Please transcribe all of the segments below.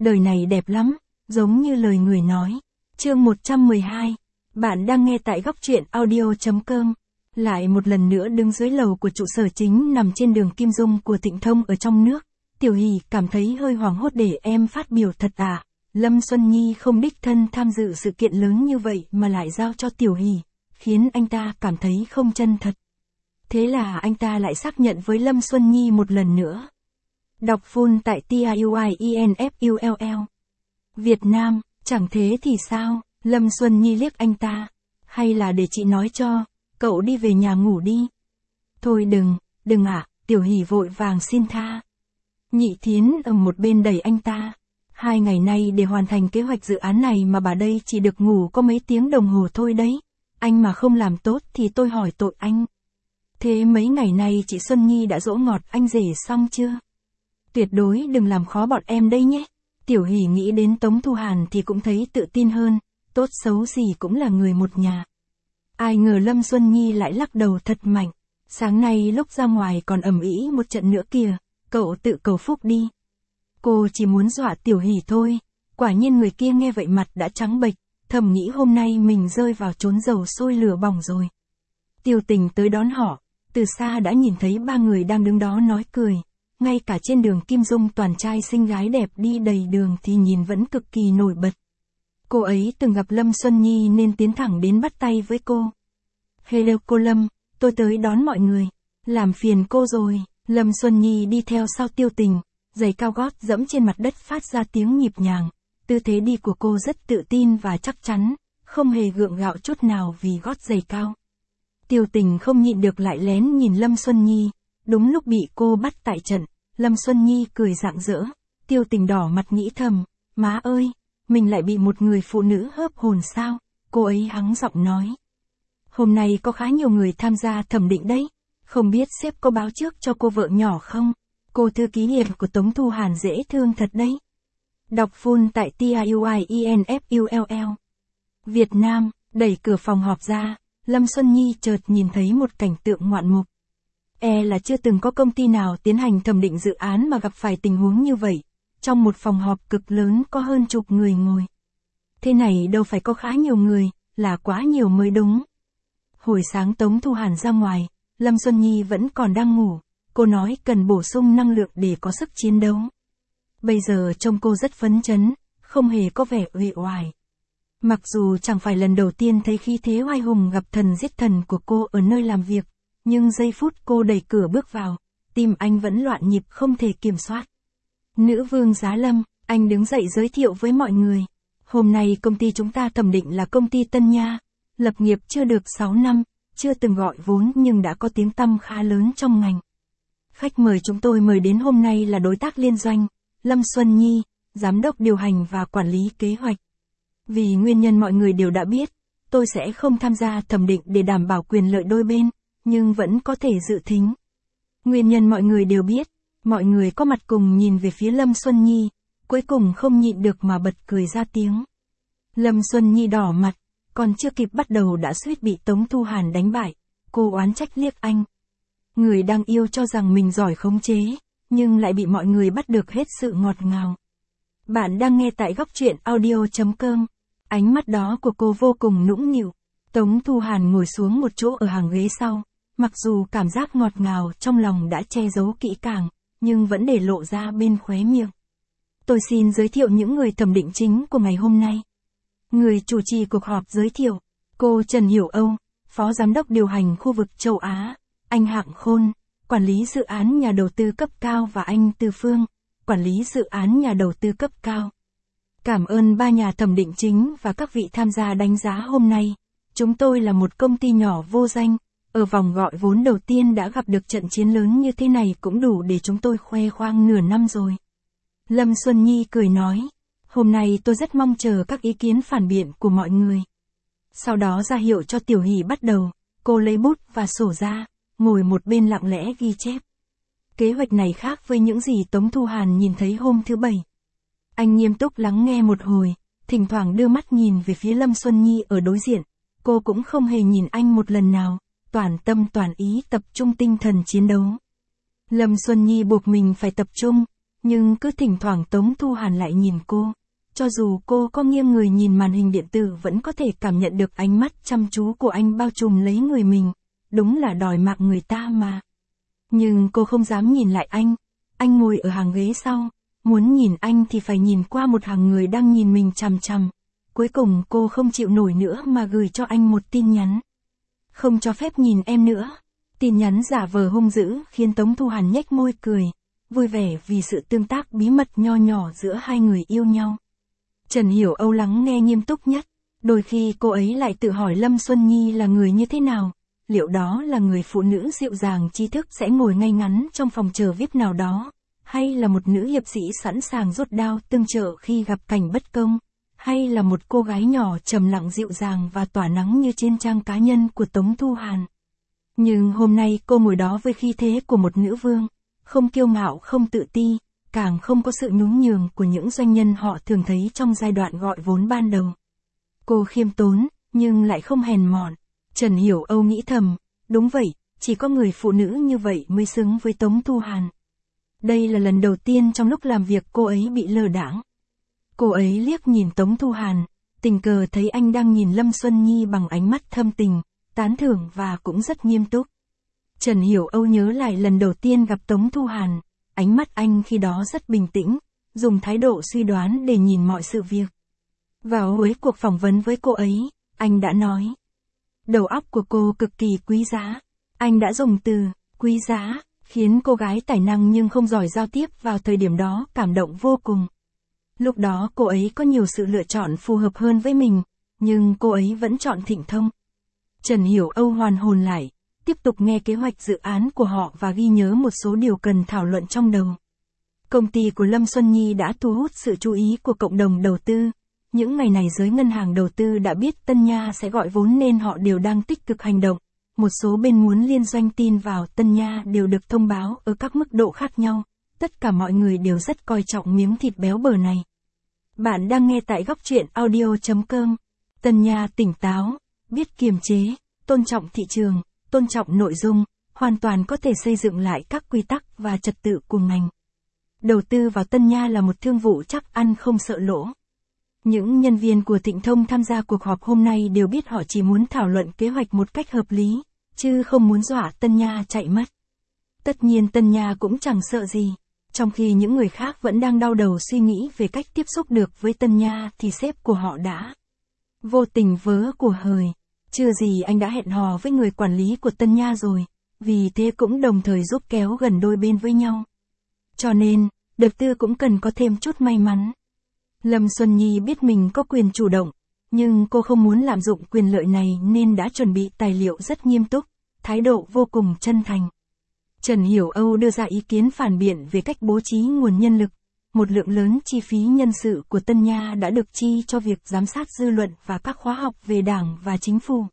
đời này đẹp lắm, giống như lời người nói. Chương 112. Bạn đang nghe tại góc truyện audio.com. Lại một lần nữa đứng dưới lầu của trụ sở chính nằm trên đường Kim Dung của Thịnh Thông ở trong nước. Tiểu Hỷ cảm thấy hơi hoảng hốt. Để em phát biểu thật à? Lâm Xuân Nhi không đích thân tham dự sự kiện lớn như vậy mà lại giao cho Tiểu Hỷ, khiến anh ta cảm thấy không chân thật. Thế là anh ta lại xác nhận với Lâm Xuân Nhi một lần nữa. Đọc full tại TIUIENFULL. Việt Nam, chẳng thế thì sao? Lâm Xuân Nhi liếc anh ta. Hay là để chị nói cho, cậu đi về nhà ngủ đi. Thôi đừng ạ, Tiểu Hỷ vội vàng xin tha. Nhị Thiến ở một bên đẩy anh ta. 2 ngày nay để hoàn thành kế hoạch dự án này mà bà đây chỉ được ngủ có mấy tiếng đồng hồ thôi đấy. Anh mà không làm tốt thì tôi hỏi tội anh. Thế mấy ngày nay chị Xuân Nhi đã dỗ ngọt anh rể xong chưa? Tuyệt đối đừng làm khó bọn em đây nhé. Tiểu Hỷ nghĩ đến Tống Thu Hàn thì cũng thấy tự tin hơn, tốt xấu gì cũng là người một nhà. Ai ngờ Lâm Xuân Nhi lại lắc đầu thật mạnh. Sáng nay lúc ra ngoài còn ầm ĩ một trận nữa kìa, cậu tự cầu phúc đi. Cô chỉ muốn dọa Tiểu Hỷ thôi. Quả nhiên người kia nghe vậy mặt đã trắng bệch, thầm nghĩ hôm nay mình rơi vào chốn dầu sôi lửa bỏng rồi. Tiêu Tình tới đón họ, từ xa đã nhìn thấy 3 người đang đứng đó nói cười. Ngay cả trên đường Kim Dung toàn trai xinh gái đẹp đi đầy đường thì nhìn vẫn cực kỳ nổi bật. Cô ấy từng gặp Lâm Xuân Nhi nên tiến thẳng đến bắt tay với cô. Hello cô Lâm, tôi tới đón mọi người. Làm phiền cô rồi. Lâm Xuân Nhi đi theo sau Tiêu Tình, giày cao gót dẫm trên mặt đất phát ra tiếng nhịp nhàng. Tư thế đi của cô rất tự tin và chắc chắn, không hề gượng gạo chút nào vì gót giày cao. Tiêu Tình không nhịn được lại lén nhìn Lâm Xuân Nhi. Đúng lúc bị cô bắt tại trận, Lâm Xuân Nhi cười rạng rỡ. Tiêu Tình đỏ mặt nghĩ thầm, má ơi, mình lại bị một người phụ nữ hớp hồn sao? Cô ấy hắng giọng nói. Hôm nay có khá nhiều người tham gia thẩm định đấy. Không biết sếp có báo trước cho cô vợ nhỏ không? Cô thư ký hiệp của Tống Thu Hàn dễ thương thật đấy. Đọc full tại TIUIENFULL. Việt Nam, đẩy cửa phòng họp ra, Lâm Xuân Nhi chợt nhìn thấy một cảnh tượng ngoạn mục. Là chưa từng có công ty nào tiến hành thẩm định dự án mà gặp phải tình huống như vậy. Trong một phòng họp cực lớn có hơn chục người ngồi. Thế này đâu phải có khá nhiều người, là quá nhiều mới đúng. Hồi sáng Tống Thu Hàn ra ngoài, Lâm Xuân Nhi vẫn còn đang ngủ. Cô nói cần bổ sung năng lượng để có sức chiến đấu. Bây giờ trông cô rất phấn chấn, không hề có vẻ uể oải. Mặc dù chẳng phải lần đầu tiên thấy khí thế oai hùng gặp thần giết thần của cô ở nơi làm việc, nhưng giây phút cô đẩy cửa bước vào, tim anh vẫn loạn nhịp không thể kiểm soát. Nữ vương Giá Lâm, anh đứng dậy giới thiệu với mọi người. Hôm nay công ty chúng ta thẩm định là công ty Tân Nha, lập nghiệp chưa được 6 năm, chưa từng gọi vốn nhưng đã có tiếng tăm khá lớn trong ngành. Khách mời chúng tôi mời đến hôm nay là đối tác liên doanh, Lâm Xuân Nhi, giám đốc điều hành và quản lý kế hoạch. Vì nguyên nhân mọi người đều đã biết, tôi sẽ không tham gia thẩm định để đảm bảo quyền lợi đôi bên, nhưng vẫn có thể dự thính. Nguyên nhân mọi người đều biết, mọi người có mặt cùng nhìn về phía Lâm Xuân Nhi, cuối cùng không nhịn được mà bật cười ra tiếng. Lâm Xuân Nhi đỏ mặt, còn chưa kịp bắt đầu đã suýt bị Tống Thu Hàn đánh bại, cô oán trách liếc anh. Người đang yêu cho rằng mình giỏi khống chế, nhưng lại bị mọi người bắt được hết sự ngọt ngào. Bạn đang nghe tại góc truyện audio.com. Ánh mắt đó của cô vô cùng nũng nịu. Tống Thu Hàn ngồi xuống một chỗ ở hàng ghế sau. Mặc dù cảm giác ngọt ngào trong lòng đã che giấu kỹ càng, nhưng vẫn để lộ ra bên khóe miệng. Tôi xin giới thiệu những người thẩm định chính của ngày hôm nay. Người chủ trì cuộc họp giới thiệu, cô Trần Hiểu Âu, Phó Giám đốc điều hành khu vực châu Á, anh Hạng Khôn, quản lý dự án nhà đầu tư cấp cao và anh Tư Phương, quản lý dự án nhà đầu tư cấp cao. Cảm ơn 3 nhà thẩm định chính và các vị tham gia đánh giá hôm nay. Chúng tôi là một công ty nhỏ vô danh, ở vòng gọi vốn đầu tiên đã gặp được trận chiến lớn như thế này cũng đủ để chúng tôi khoe khoang nửa năm rồi. Lâm Xuân Nhi cười nói, hôm nay tôi rất mong chờ các ý kiến phản biện của mọi người. Sau đó ra hiệu cho Tiểu Hỷ bắt đầu, cô lấy bút và sổ ra, ngồi một bên lặng lẽ ghi chép. Kế hoạch này khác với những gì Tống Thu Hàn nhìn thấy hôm thứ Bảy. Anh nghiêm túc lắng nghe một hồi, thỉnh thoảng đưa mắt nhìn về phía Lâm Xuân Nhi ở đối diện. Cô cũng không hề nhìn anh một lần nào, toàn tâm toàn ý tập trung tinh thần chiến đấu. Lâm Xuân Nhi buộc mình phải tập trung, nhưng cứ thỉnh thoảng Tống Thu Hàn lại nhìn cô. Cho dù cô có nghiêng người nhìn màn hình điện tử vẫn có thể cảm nhận được ánh mắt chăm chú của anh bao trùm lấy người mình. Đúng là đòi mạng người ta mà. Nhưng cô không dám nhìn lại anh. Anh ngồi ở hàng ghế sau. Muốn nhìn anh thì phải nhìn qua một hàng người đang nhìn mình chằm chằm. Cuối cùng cô không chịu nổi nữa mà gửi cho anh một tin nhắn. Không cho phép nhìn em nữa. Tin nhắn giả vờ hung dữ khiến Tống Thu Hàn nhếch môi cười. Vui vẻ vì sự tương tác bí mật nho nhỏ giữa hai người yêu nhau. Trần Hiểu Âu lắng nghe nghiêm túc nhất. Đôi khi cô ấy lại tự hỏi Lâm Xuân Nhi là người như thế nào. Liệu đó là người phụ nữ dịu dàng trí thức sẽ ngồi ngay ngắn trong phòng chờ VIP nào đó? Hay là một nữ hiệp sĩ sẵn sàng rút đao tương trợ khi gặp cảnh bất công? Hay là một cô gái nhỏ trầm lặng dịu dàng và tỏa nắng như trên trang cá nhân của Tống Thu Hàn? Nhưng hôm nay cô ngồi đó với khí thế của một nữ vương. Không kiêu ngạo, không tự ti, càng không có sự nhún nhường của những doanh nhân họ thường thấy trong giai đoạn gọi vốn ban đầu. Cô khiêm tốn, nhưng lại không hèn mọn. Trần Hiểu Âu nghĩ thầm, đúng vậy, chỉ có người phụ nữ như vậy mới xứng với Tống Thu Hàn. Đây là lần đầu tiên trong lúc làm việc cô ấy bị lơ đãng. Cô ấy liếc nhìn Tống Thu Hàn, tình cờ thấy anh đang nhìn Lâm Xuân Nhi bằng ánh mắt thâm tình, tán thưởng và cũng rất nghiêm túc. Trần Hiểu Âu nhớ lại lần đầu tiên gặp Tống Thu Hàn, ánh mắt anh khi đó rất bình tĩnh, dùng thái độ suy đoán để nhìn mọi sự việc. Vào cuối cuộc phỏng vấn với cô ấy, anh đã nói. Đầu óc của cô cực kỳ quý giá. Anh đã dùng từ, quý giá, khiến cô gái tài năng nhưng không giỏi giao tiếp vào thời điểm đó cảm động vô cùng. Lúc đó cô ấy có nhiều sự lựa chọn phù hợp hơn với mình, nhưng cô ấy vẫn chọn Thịnh Thông. Trần Hiểu Âu hoàn hồn lại, tiếp tục nghe kế hoạch dự án của họ và ghi nhớ một số điều cần thảo luận trong đầu. Công ty của Lâm Xuân Nhi đã thu hút sự chú ý của cộng đồng đầu tư. Những ngày này giới ngân hàng đầu tư đã biết Tân Nha sẽ gọi vốn nên họ đều đang tích cực hành động. Một số bên muốn liên doanh tin vào Tân Nha đều được thông báo ở các mức độ khác nhau. Tất cả mọi người đều rất coi trọng miếng thịt béo bở này. Bạn đang nghe tại góc truyện audio.com. Tân Nha tỉnh táo, biết kiềm chế, tôn trọng thị trường, tôn trọng nội dung, hoàn toàn có thể xây dựng lại các quy tắc và trật tự của ngành. Đầu tư vào Tân Nha là một thương vụ chắc ăn không sợ lỗ. Những nhân viên của Thịnh Thông tham gia cuộc họp hôm nay đều biết họ chỉ muốn thảo luận kế hoạch một cách hợp lý, chứ không muốn dọa Tân Nha chạy mất. Tất nhiên Tân Nha cũng chẳng sợ gì. Trong khi những người khác vẫn đang đau đầu suy nghĩ về cách tiếp xúc được với Tân Nha thì sếp của họ đã vô tình vớ của hời. Chưa gì anh đã hẹn hò với người quản lý của Tân Nha rồi, vì thế cũng đồng thời giúp kéo gần đôi bên với nhau. Cho nên, đầu tư cũng cần có thêm chút may mắn. Lâm Xuân Nhi biết mình có quyền chủ động, nhưng cô không muốn lạm dụng quyền lợi này nên đã chuẩn bị tài liệu rất nghiêm túc, thái độ vô cùng chân thành. Trần Hiểu Âu đưa ra ý kiến phản biện về cách bố trí nguồn nhân lực. Một lượng lớn chi phí nhân sự của Tân Nha đã được chi cho việc giám sát dư luận và các khóa học về Đảng và Chính phủ.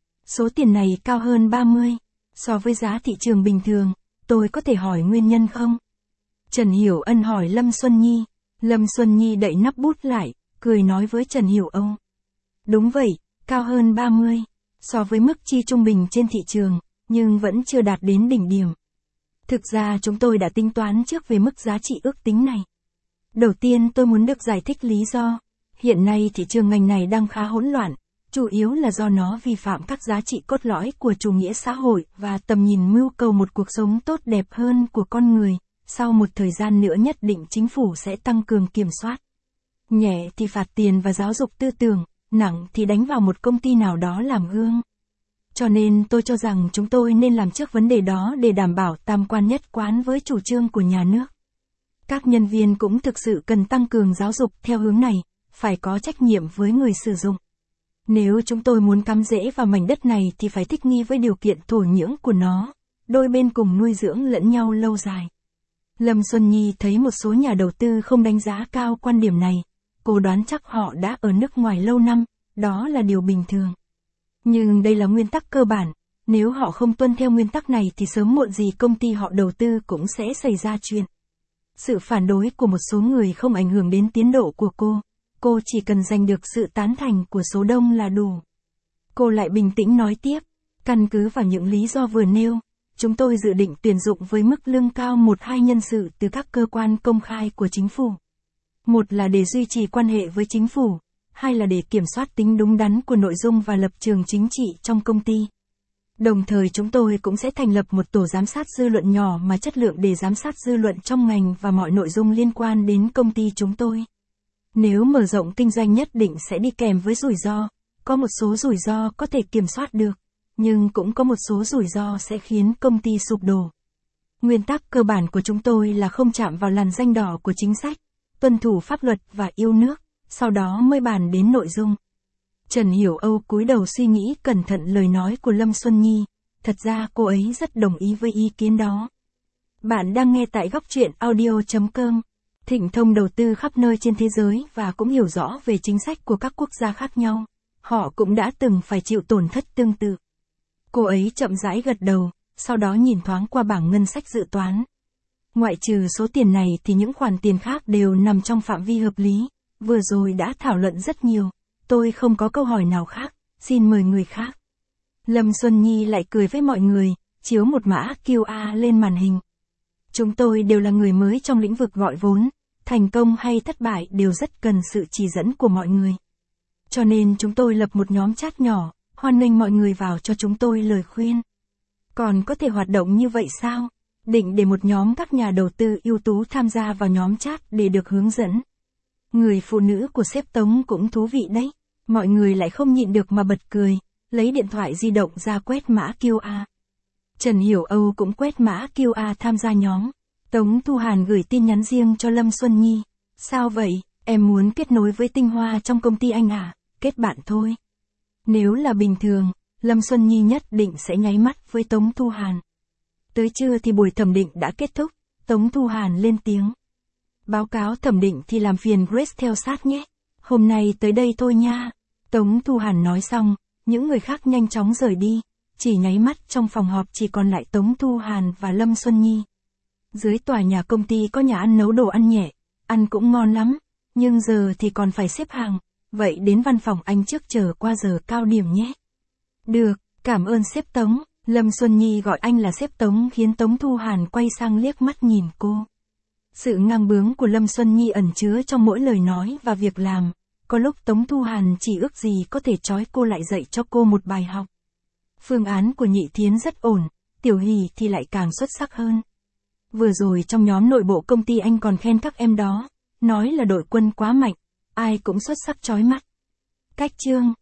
Số tiền này cao hơn 30 so với giá thị trường bình thường, tôi có thể hỏi nguyên nhân không? Trần Hiểu Ân hỏi Lâm Xuân Nhi. Lâm Xuân Nhi đậy nắp bút lại, cười nói với Trần Hiểu Âu. Đúng vậy, cao hơn 30 so với mức chi trung bình trên thị trường, nhưng vẫn chưa đạt đến đỉnh điểm. Thực ra chúng tôi đã tính toán trước về mức giá trị ước tính này. Đầu tiên tôi muốn được giải thích lý do. Hiện nay thị trường ngành này đang khá hỗn loạn, chủ yếu là do nó vi phạm các giá trị cốt lõi của chủ nghĩa xã hội và tầm nhìn mưu cầu một cuộc sống tốt đẹp hơn của con người. Sau một thời gian nữa nhất định chính phủ sẽ tăng cường kiểm soát. Nhẹ thì phạt tiền và giáo dục tư tưởng, nặng thì đánh vào một công ty nào đó làm gương. Cho nên tôi cho rằng chúng tôi nên làm trước vấn đề đó để đảm bảo tam quan nhất quán với chủ trương của nhà nước. Các nhân viên cũng thực sự cần tăng cường giáo dục theo hướng này, phải có trách nhiệm với người sử dụng. Nếu chúng tôi muốn cắm rễ vào mảnh đất này thì phải thích nghi với điều kiện thổ nhưỡng của nó, đôi bên cùng nuôi dưỡng lẫn nhau lâu dài. Lâm Xuân Nhi thấy một số nhà đầu tư không đánh giá cao quan điểm này, cô đoán chắc họ đã ở nước ngoài lâu năm, đó là điều bình thường. Nhưng đây là nguyên tắc cơ bản, nếu họ không tuân theo nguyên tắc này thì sớm muộn gì công ty họ đầu tư cũng sẽ xảy ra chuyện. Sự phản đối của một số người không ảnh hưởng đến tiến độ của cô chỉ cần giành được sự tán thành của số đông là đủ. Cô lại bình tĩnh nói tiếp, căn cứ vào những lý do vừa nêu, chúng tôi dự định tuyển dụng với mức lương cao 1-2 nhân sự từ các cơ quan công khai của chính phủ. Một là để duy trì quan hệ với chính phủ, hai là để kiểm soát tính đúng đắn của nội dung và lập trường chính trị trong công ty. Đồng thời chúng tôi cũng sẽ thành lập một tổ giám sát dư luận nhỏ mà chất lượng để giám sát dư luận trong ngành và mọi nội dung liên quan đến công ty chúng tôi. Nếu mở rộng kinh doanh nhất định sẽ đi kèm với rủi ro, có một số rủi ro có thể kiểm soát được, nhưng cũng có một số rủi ro sẽ khiến công ty sụp đổ. Nguyên tắc cơ bản của chúng tôi là không chạm vào làn ranh đỏ của chính sách, tuân thủ pháp luật và yêu nước, sau đó mới bàn đến nội dung. Trần Hiểu Âu cúi đầu suy nghĩ cẩn thận lời nói của Lâm Xuân Nhi, thật ra cô ấy rất đồng ý với ý kiến đó. Bạn đang nghe tại góc truyện audio.com. Thịnh Thông đầu tư khắp nơi trên thế giới và cũng hiểu rõ về chính sách của các quốc gia khác nhau. Họ cũng đã từng phải chịu tổn thất tương tự. Cô ấy chậm rãi gật đầu, sau đó nhìn thoáng qua bảng ngân sách dự toán. Ngoại trừ số tiền này thì những khoản tiền khác đều nằm trong phạm vi hợp lý, vừa rồi đã thảo luận rất nhiều, tôi không có câu hỏi nào khác, xin mời người khác. Lâm Xuân Nhi lại cười với mọi người, chiếu một mã QR lên màn hình. Chúng tôi đều là người mới trong lĩnh vực gọi vốn, thành công hay thất bại đều rất cần sự chỉ dẫn của mọi người. Cho nên chúng tôi lập một nhóm chat nhỏ, hoan nghênh mọi người vào cho chúng tôi lời khuyên. Còn có thể hoạt động như vậy sao? Định để một nhóm các nhà đầu tư ưu tú tham gia vào nhóm chat để được hướng dẫn. Người phụ nữ của sếp Tống cũng thú vị đấy. Mọi người lại không nhịn được mà bật cười, lấy điện thoại di động ra quét mã QR. Trần Hiểu Âu cũng quét mã QR tham gia nhóm. Tống Thu Hàn gửi tin nhắn riêng cho Lâm Xuân Nhi. Sao vậy, em muốn kết nối với tinh hoa trong công ty anh à? Kết bạn thôi. Nếu là bình thường, Lâm Xuân Nhi nhất định sẽ nháy mắt với Tống Thu Hàn. Tới trưa thì buổi thẩm định đã kết thúc, Tống Thu Hàn lên tiếng. Báo cáo thẩm định thì làm phiền Grace theo sát nhé. Hôm nay tới đây thôi nha. Tống Thu Hàn nói xong, những người khác nhanh chóng rời đi, chỉ nháy mắt trong phòng họp chỉ còn lại Tống Thu Hàn và Lâm Xuân Nhi. Dưới tòa nhà công ty có nhà ăn nấu đồ ăn nhẹ, ăn cũng ngon lắm, nhưng giờ thì còn phải xếp hàng, vậy đến văn phòng anh trước chờ qua giờ cao điểm nhé. Được, cảm ơn sếp Tống. Lâm Xuân Nhi gọi anh là sếp Tống khiến Tống Thu Hàn quay sang liếc mắt nhìn cô. Sự ngang bướng của Lâm Xuân Nhi ẩn chứa trong mỗi lời nói và việc làm. Có lúc Tống Thu Hàn chỉ ước gì có thể trói cô lại dạy cho cô một bài học. Phương án của Nhị Thiến rất ổn, Tiểu Hỷ thì lại càng xuất sắc hơn. Vừa rồi trong nhóm nội bộ công ty anh còn khen các em đó, nói là đội quân quá mạnh, ai cũng xuất sắc chói mắt. Cách chương